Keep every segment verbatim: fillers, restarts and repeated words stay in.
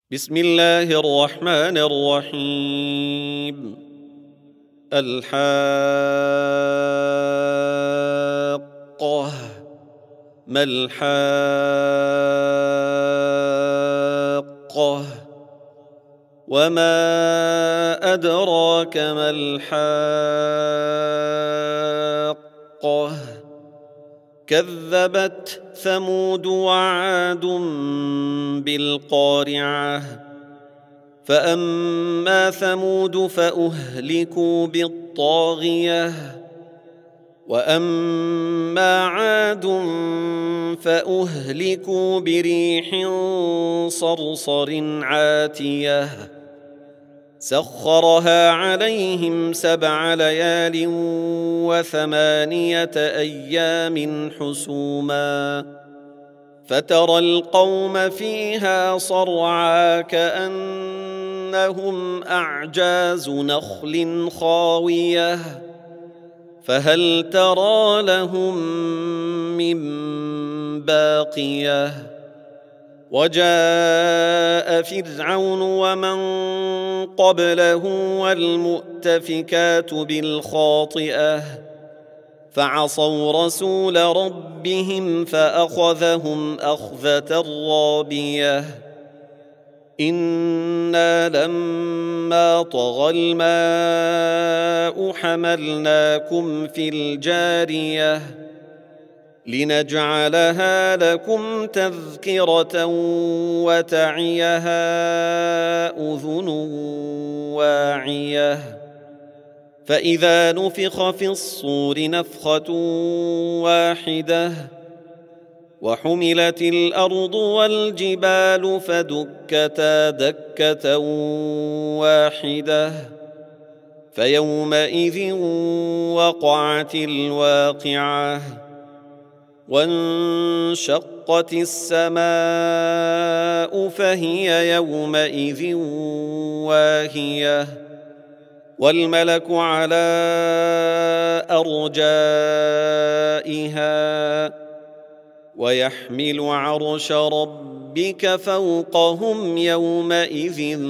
بسم الله الرحمن الرحيم. الحاقة. ما الحاقة؟ وما أدراك ما الحاقة؟ كذبت ثمود وعاد بالقارعة. فأما ثمود فأهلكوا بالطاغية، وأما عاد فأهلكوا بريح صرصر عاتية سخرها عليهم سبع ليال وثمانية أيام حسوما، فترى القوم فيها صرعى كأنهم أعجاز نخل خاوية، فهل ترى لهم من باقية؟ وجاء فرعون ومن قبله والمؤتفكات بالخاطئة فعصوا رسول ربهم فأخذهم أخذة رابية. إنا لما طغى الماء حملناكم في الجارية لنجعلها لكم تذكرة وتعيها أذن واعية. فإذا نفخ في الصور نفخة واحدة وحملت الأرض والجبال فدكتا دكة واحدة فيومئذ وقعت الواقعة. وانشقت السماء فهي يومئذ واهية والملك على أرجائها ويحمل عرش ربك فوقهم يومئذ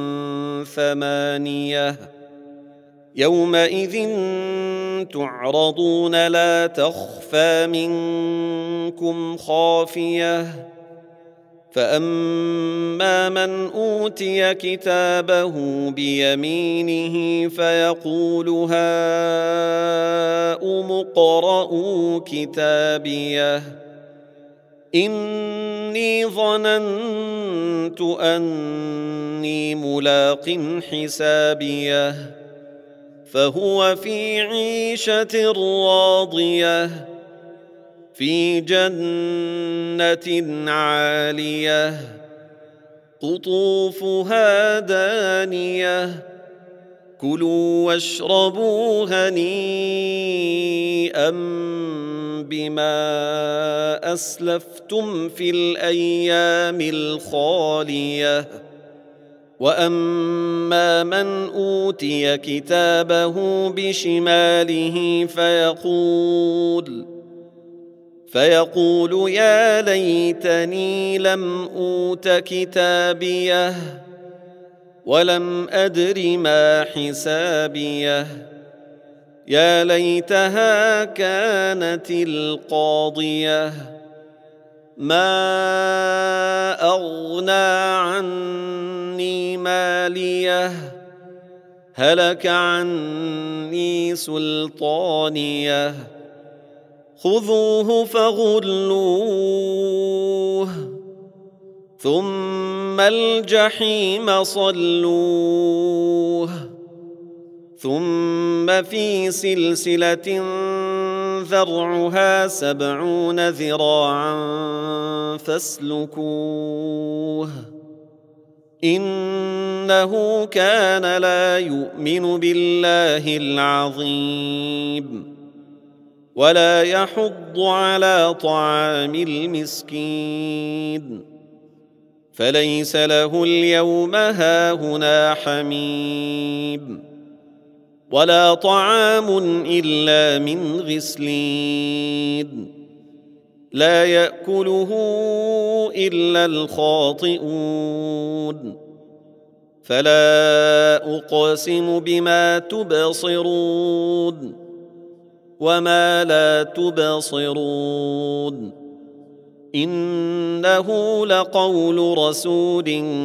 ثمانية. يومئذ تعرضون لا تخفى منكم خافية. فأما من أوتي كتابه بيمينه فيقول هاؤم اقرءوا كتابيه إني ظننت أني ملاق حسابيه فهو في عيشة راضية في جنة عالية قطوفها دانية كلوا واشربوا هنيئا بما أسلفتم في الأيام الخالية. وأما من أوتي كتابه بشماله فيقول فيقول يا ليتني لم أوت كتابيه ولم أدر ما حسابيه يا ليتها كانت القاضية ما أغنى عني ماليه هلك عني سلطانيه خذوه فغلوه ثم الجحيم صلوه ثم في سلسلة ذرعها سبعون ذراعا فاسلكوه إنه كان لا يؤمن بالله العظيم ولا يحض على طعام المسكين فليس له اليوم هاهنا حميم ولا طعام إلا من غسلين لا يأكله إلا الخاطئون فلا أقسم بما تبصرون وما لا تبصرون إنه لقول رسول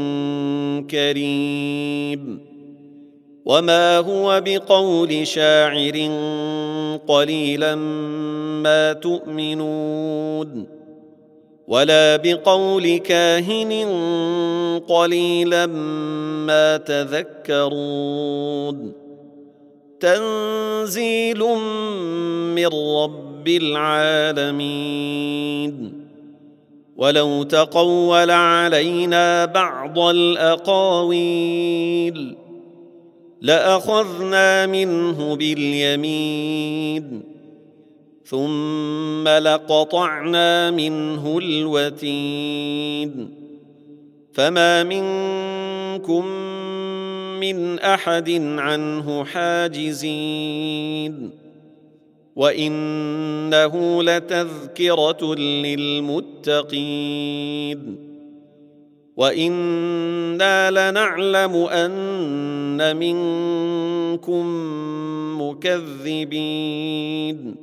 كريم وما هو بقول شاعر قليلا ما تؤمنون ولا بقول كاهن قليلا ما تذكرون تنزيل من رب العالمين ولو تقول علينا بعض الأقاويل لأخذنا منه باليمين ثم لقطعنا منه الوتين فما منكم من أحد عنه حاجزين وإنه لتذكرة للمتقين وإنا لنعلم أن منكم مكذبين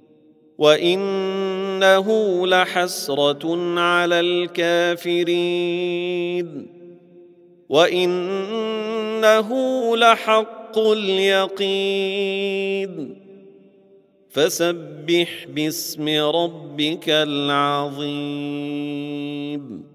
وإنه لحسرة على الكافرين وإنه لحق اليقين فسبح باسم ربك العظيم.